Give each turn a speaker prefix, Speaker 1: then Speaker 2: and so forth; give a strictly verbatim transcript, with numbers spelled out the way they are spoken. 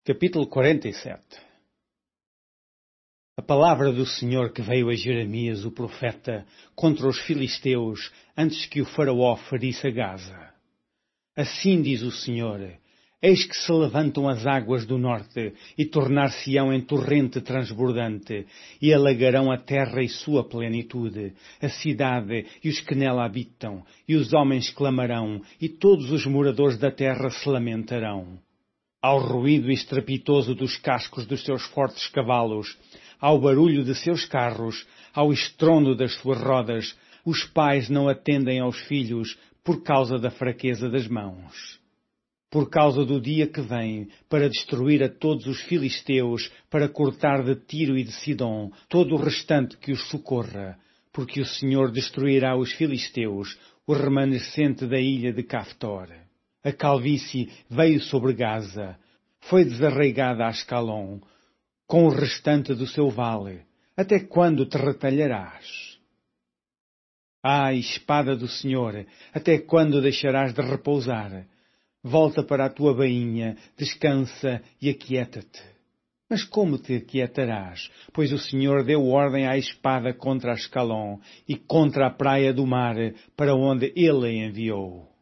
Speaker 1: Capítulo quarenta e sete. A palavra do Senhor que veio a Jeremias, o profeta, contra os filisteus, antes que o faraó ferisse a Gaza. Assim diz o Senhor: eis que se levantam as águas do norte, e tornar-se-ão em torrente transbordante, e alagarão a terra e sua plenitude, a cidade e os que nela habitam, e os homens clamarão, e todos os moradores da terra se lamentarão. Ao ruído estrepitoso dos cascos dos seus fortes cavalos, ao barulho de seus carros, ao estrondo das suas rodas, os pais não atendem aos filhos por causa da fraqueza das mãos. Por causa do dia que vem, para destruir a todos os filisteus, para cortar de Tiro e de Sidom todo o restante que os socorra, porque o Senhor destruirá os filisteus, o remanescente da ilha de Caftor. A calvície veio sobre Gaza, foi desarraigada a Ascalon, com o restante do seu vale. Até quando te retalharás? Ah, espada do Senhor, até quando deixarás de repousar? Volta para a tua bainha, descansa e aquieta-te. Mas como te aquietarás? Pois o Senhor deu ordem à espada contra Ascalon e contra a praia do mar, para onde ele a enviou.